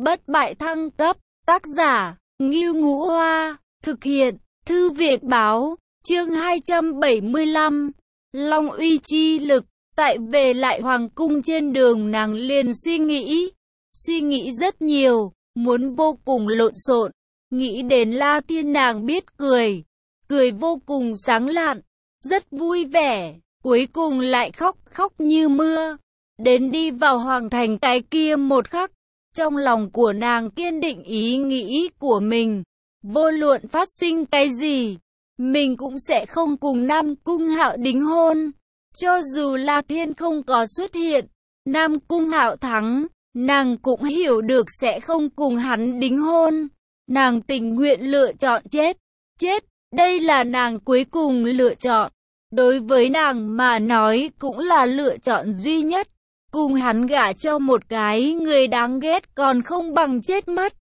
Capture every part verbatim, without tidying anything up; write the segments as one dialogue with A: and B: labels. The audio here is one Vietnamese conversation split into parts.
A: Bất bại thăng cấp, tác giả, Ngưu Ngũ Hoa, thực hiện, Thư viện báo, chương hai trăm bảy mươi lăm, Long uy chi lực. Tại về lại hoàng cung trên đường nàng liền suy nghĩ, suy nghĩ rất nhiều, muốn vô cùng lộn xộn, nghĩ đến La Thiên nàng biết cười, cười vô cùng sáng lạn, rất vui vẻ, cuối cùng lại khóc, khóc như mưa. Đến đi vào hoàng thành cái kia một khắc, trong lòng của nàng kiên định ý nghĩ của mình, vô luận phát sinh cái gì, mình cũng sẽ không cùng Nam Cung Hạo đính hôn. Cho dù La Thiên không có xuất hiện, Nam Cung Hạo thắng, nàng cũng hiểu được sẽ không cùng hắn đính hôn. Nàng tình nguyện lựa chọn chết, chết, đây là nàng cuối cùng lựa chọn. Đối với nàng mà nói cũng là lựa chọn duy nhất. Cùng hắn gả cho một cái người đáng ghét còn không bằng chết mất.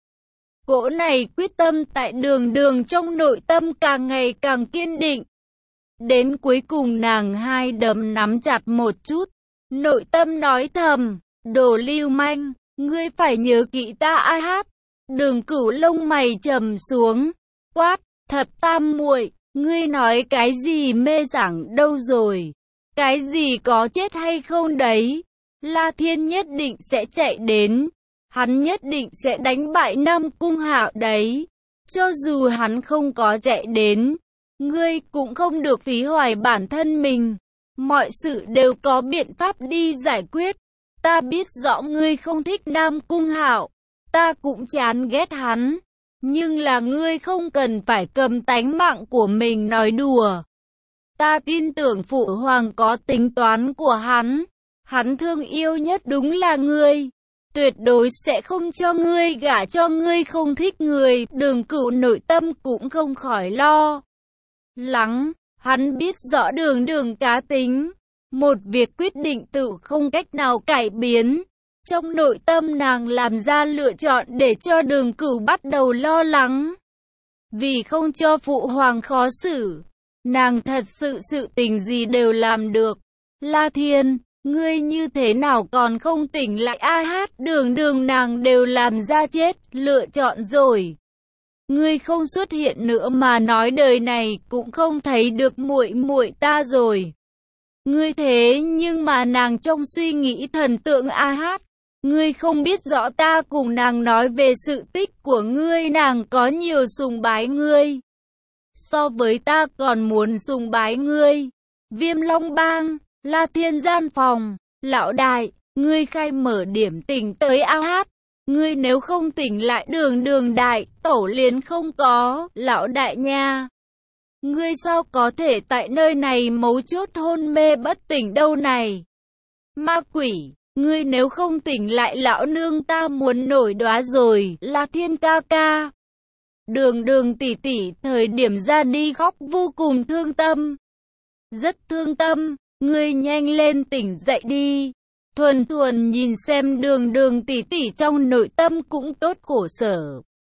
A: Cỗ này quyết tâm tại Đường Đường trong nội tâm càng ngày càng kiên định. Đến cuối cùng nàng hai đấm nắm chặt một chút, nội tâm nói thầm, đồ lưu manh, ngươi phải nhớ kỹ ta ai hát. Đường Cửu lông mày trầm xuống, quát, Thập Tam muội, ngươi nói cái gì mê sảng đâu rồi, cái gì có chết hay không đấy. La Thiên nhất định sẽ chạy đến, hắn nhất định sẽ đánh bại Nam Cung Hạo đấy. Cho dù hắn không có chạy đến, ngươi cũng không được phí hoài bản thân mình. Mọi sự đều có biện pháp đi giải quyết. Ta biết rõ ngươi không thích Nam Cung Hạo, ta cũng chán ghét hắn. Nhưng là ngươi không cần phải cầm tánh mạng của mình nói đùa. Ta tin tưởng Phụ Hoàng có tính toán của hắn. Hắn thương yêu nhất đúng là ngươi, tuyệt đối sẽ không cho ngươi gả cho ngươi không thích người. Đường Cửu nội tâm cũng không khỏi lo lắng, hắn biết rõ Đường Đường cá tính, một việc quyết định tự không cách nào cải biến. Trong nội tâm nàng làm ra lựa chọn để cho Đường Cửu bắt đầu lo lắng. Vì không cho Phụ Hoàng khó xử, nàng thật sự sự tình gì đều làm được. La Thiên, ngươi như thế nào còn không tỉnh lại a hát. Đường Đường nàng đều làm ra chết, lựa chọn rồi. Ngươi không xuất hiện nữa mà nói đời này cũng không thấy được muội muội ta rồi. Ngươi thế nhưng mà nàng trong suy nghĩ thần tượng a hát. Ngươi không biết rõ ta cùng nàng nói về sự tích của ngươi, nàng có nhiều sùng bái ngươi. So với ta còn muốn sùng bái ngươi. Viêm Long Bang, La Thiên gian phòng, lão đại, ngươi khai mở điểm tỉnh tới a hát. Ngươi nếu không tỉnh lại Đường Đường đại tẩu liền không có, lão đại nha. Ngươi sao có thể tại nơi này mấu chốt hôn mê bất tỉnh đâu này. Ma quỷ, ngươi nếu không tỉnh lại lão nương ta muốn nổi đoá rồi. La Thiên ca ca. Đường Đường tỷ tỷ thời điểm ra đi khóc vô cùng thương tâm. Rất thương tâm. Ngươi nhanh lên tỉnh dậy đi. Thuần Thuần nhìn xem Đường Đường tỷ tỷ trong nội tâm cũng tốt khổ sở.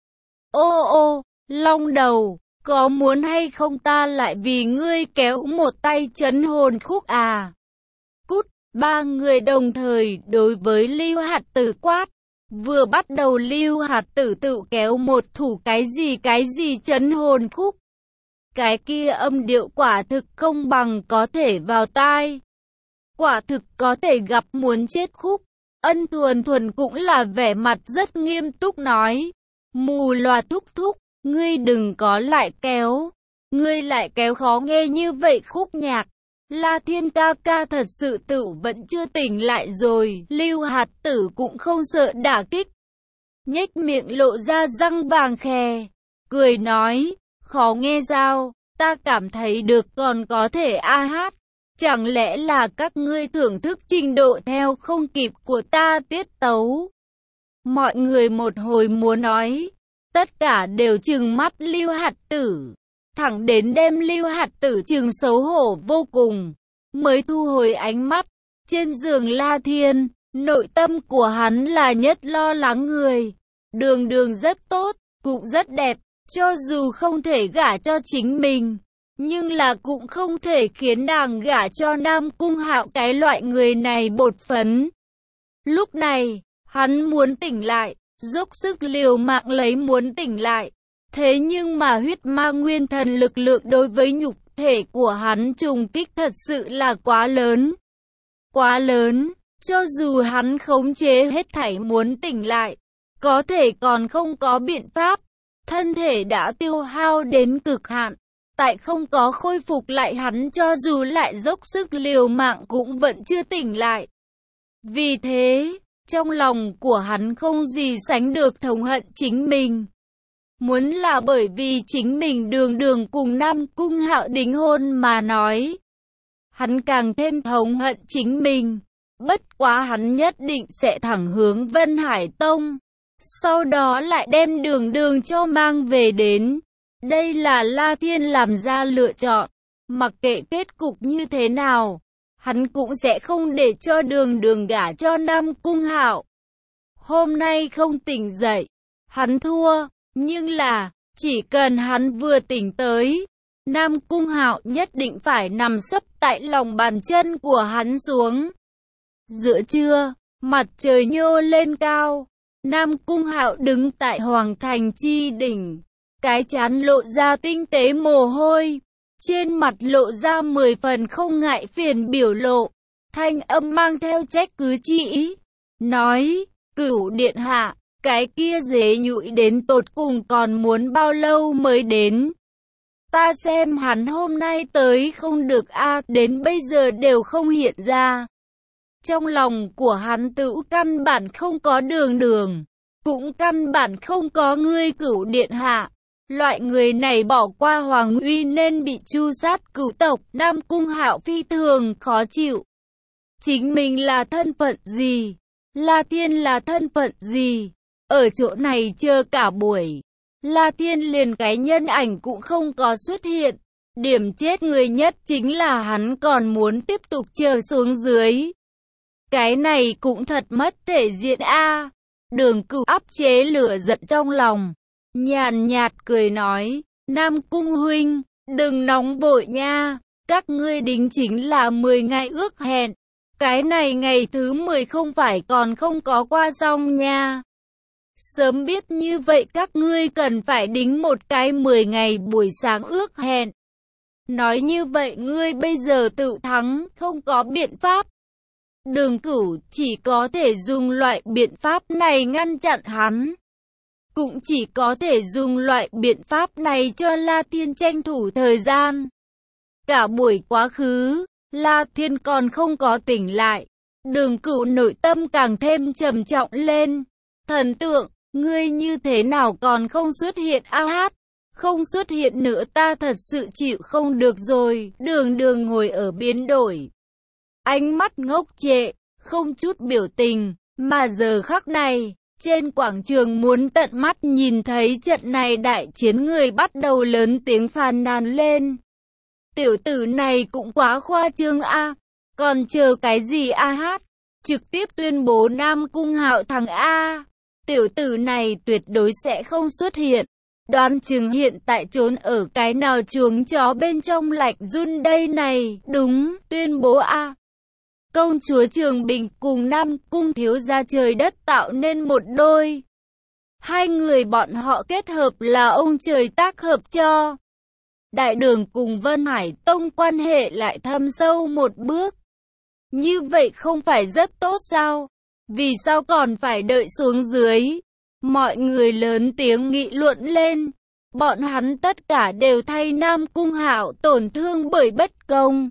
A: Ô ô, Long đầu, có muốn hay không ta lại vì ngươi kéo một tay chấn hồn khúc à? Cút, ba người đồng thời đối với Lưu Hạt Tử quát. Vừa bắt đầu Lưu Hạt Tử tự kéo một thủ cái gì cái gì chấn hồn khúc. Cái kia âm điệu quả thực không bằng có thể vào tai. Quả thực có thể gặp muốn chết khúc. Ân Thuần Thuần cũng là vẻ mặt rất nghiêm túc nói. Mù loà thúc thúc, ngươi đừng có lại kéo. Ngươi lại kéo khó nghe như vậy khúc nhạc. La Thiên ca ca thật sự tự vẫn chưa tỉnh lại rồi. Lưu Hạt Tử cũng không sợ đả kích. Nhếch miệng lộ ra răng vàng khè. Cười nói. Khó nghe sao, ta cảm thấy được còn có thể a hát. Chẳng lẽ là các ngươi thưởng thức trình độ theo không kịp của ta tiết tấu. Mọi người một hồi muốn nói, tất cả đều trừng mắt Lưu Hạt Tử. Thẳng đến đem Lưu Hạt Tử trừng xấu hổ vô cùng, mới thu hồi ánh mắt. Trên giường La Thiên, nội tâm của hắn là nhất lo lắng người. Đường Đường rất tốt, cũng rất đẹp. Cho dù không thể gả cho chính mình, nhưng là cũng không thể khiến nàng gả cho Nam Cung Hạo cái loại người này bột phấn. Lúc này, hắn muốn tỉnh lại, dốc sức liều mạng lấy muốn tỉnh lại. Thế nhưng mà huyết ma nguyên thần lực lượng đối với nhục thể của hắn trùng kích thật sự là quá lớn. Quá lớn, cho dù hắn khống chế hết thảy muốn tỉnh lại, có thể còn không có biện pháp. Thân thể đã tiêu hao đến cực hạn, tại không có khôi phục lại hắn cho dù lại dốc sức liều mạng cũng vẫn chưa tỉnh lại. Vì thế, trong lòng của hắn không gì sánh được thống hận chính mình. Muốn là bởi vì chính mình đường đường cùng Nam Cung Hạo đính hôn mà nói. Hắn càng thêm thống hận chính mình. Bất quá hắn nhất định sẽ thẳng hướng Vân Hải Tông. Sau đó lại đem đường đường cho mang về đến. Đây là La Thiên làm ra lựa chọn. Mặc kệ kết cục như thế nào, hắn cũng sẽ không để cho đường đường gả cho Nam Cung Hạo. Hôm nay không tỉnh dậy, hắn thua. Nhưng là, chỉ cần hắn vừa tỉnh tới, Nam Cung Hạo nhất định phải nằm sấp tại lòng bàn chân của hắn xuống. Giữa trưa, mặt trời nhô lên cao, Nam Cung Hạo đứng tại Hoàng Thành chi đỉnh, cái trán lộ ra tinh tế mồ hôi, trên mặt lộ ra mười phần không ngại phiền biểu lộ, thanh âm mang theo trách cứ chỉ, nói, Cửu điện hạ, cái kia dế nhụy đến tột cùng còn muốn bao lâu mới đến? Ta xem hắn hôm nay tới không được a, đến bây giờ đều không hiện ra. Trong lòng của hắn tự căn bản không có đường đường, cũng căn bản không có ngươi Cửu điện hạ. Loại người này bỏ qua hoàng uy nên bị tru sát cửu tộc. Nam Cung Hạo phi thường khó chịu. Chính mình là thân phận gì? La Thiên là thân phận gì? Ở chỗ này chờ cả buổi, La Thiên liền cái nhân ảnh cũng không có xuất hiện. Điểm chết người nhất chính là hắn còn muốn tiếp tục chờ xuống dưới. Cái này cũng thật mất thể diện a. Đường Cửu áp chế lửa giận trong lòng, nhàn nhạt cười nói, Nam Cung huynh, đừng nóng vội nha, các ngươi đính chính là mười ngày ước hẹn. Cái này ngày thứ mười không phải còn không có qua xong nha. Sớm biết như vậy các ngươi cần phải đính một cái mười ngày buổi sáng ước hẹn. Nói như vậy ngươi bây giờ tự thắng, không có biện pháp. Đường Cửu chỉ có thể dùng loại biện pháp này ngăn chặn hắn. Cũng chỉ có thể dùng loại biện pháp này cho La Thiên tranh thủ thời gian. Cả buổi quá khứ, La Thiên còn không có tỉnh lại. Đường Cửu nội tâm càng thêm trầm trọng lên. Thần tượng, ngươi như thế nào còn không xuất hiện a hát? Không xuất hiện nữa ta thật sự chịu không được rồi. Đường đường ngồi ở biến đổi, ánh mắt ngốc trệ, không chút biểu tình. Mà giờ khắc này, trên quảng trường muốn tận mắt nhìn thấy trận này đại chiến người bắt đầu lớn tiếng phàn nàn lên. Tiểu tử này cũng quá khoa trương a, còn chờ cái gì a hát? Trực tiếp tuyên bố Nam Cung Hạo thắng a. Tiểu tử này tuyệt đối sẽ không xuất hiện. Đoán chừng hiện tại trốn ở cái nào chuồng chó bên trong lạnh run đây này. Đúng, tuyên bố a. Công chúa Trường Bình cùng Nam Cung thiếu gia trời đất tạo nên một đôi. Hai người bọn họ kết hợp là ông trời tác hợp cho. Đại Đường cùng Vân Hải Tông quan hệ lại thâm sâu một bước. Như vậy không phải rất tốt sao? Vì sao còn phải đợi xuống dưới? Mọi người lớn tiếng nghị luận lên. Bọn hắn tất cả đều thay Nam Cung Hạo tổn thương bởi bất công.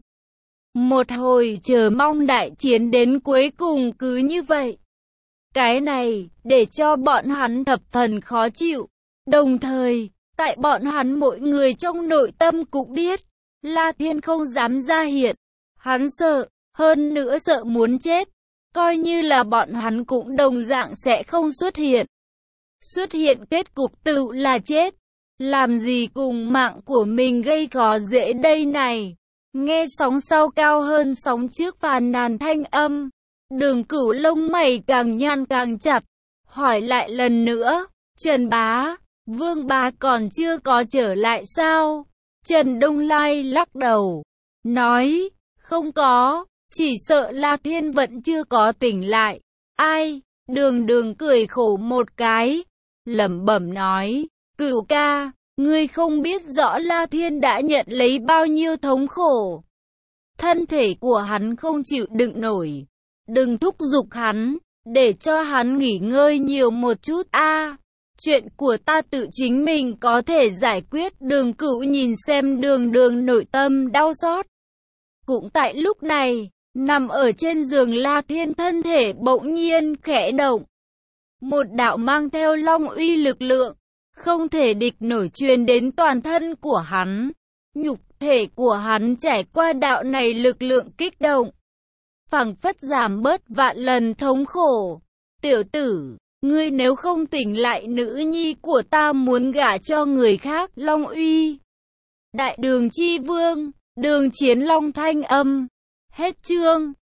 A: Một hồi chờ mong đại chiến đến cuối cùng cứ như vậy. Cái này, để cho bọn hắn thập phần khó chịu. Đồng thời, tại bọn hắn mỗi người trong nội tâm cũng biết, La Thiên không dám ra hiện. Hắn sợ, hơn nữa sợ muốn chết. Coi như là bọn hắn cũng đồng dạng sẽ không xuất hiện. Xuất hiện kết cục tự là chết. Làm gì cùng mạng của mình gây khó dễ đây này. Nghe sóng sau cao hơn sóng trước phàn nàn thanh âm. Đường Cửu lông mày càng nhăn càng chặt. Hỏi lại lần nữa. Trần bá, Vương bá còn chưa có trở lại sao? Trần Đông Lai lắc đầu. Nói, không có. Chỉ sợ La Thiên vẫn chưa có tỉnh lại. Ai? Đường Đường cười khổ một cái, lẩm bẩm nói, Cửu ca, ngươi không biết rõ La Thiên đã nhận lấy bao nhiêu thống khổ. Thân thể của hắn không chịu đựng nổi. Đừng thúc giục hắn, để cho hắn nghỉ ngơi nhiều một chút a. Chuyện của ta tự chính mình có thể giải quyết. Đường Cửu nhìn xem Đường Đường nội tâm đau xót. Cũng tại lúc này, nằm ở trên giường La Thiên thân thể bỗng nhiên khẽ động. Một đạo mang theo long uy lực lượng, không thể địch nổi truyền đến toàn thân của hắn. Nhục thể của hắn trải qua đạo này lực lượng kích động, phảng phất giảm bớt vạn lần thống khổ. Tiểu tử, ngươi nếu không tỉnh lại, nữ nhi của ta muốn gả cho người khác. Long uy, Đại Đường Chi Vương, Đường Chiến Long thanh âm. Hết chương.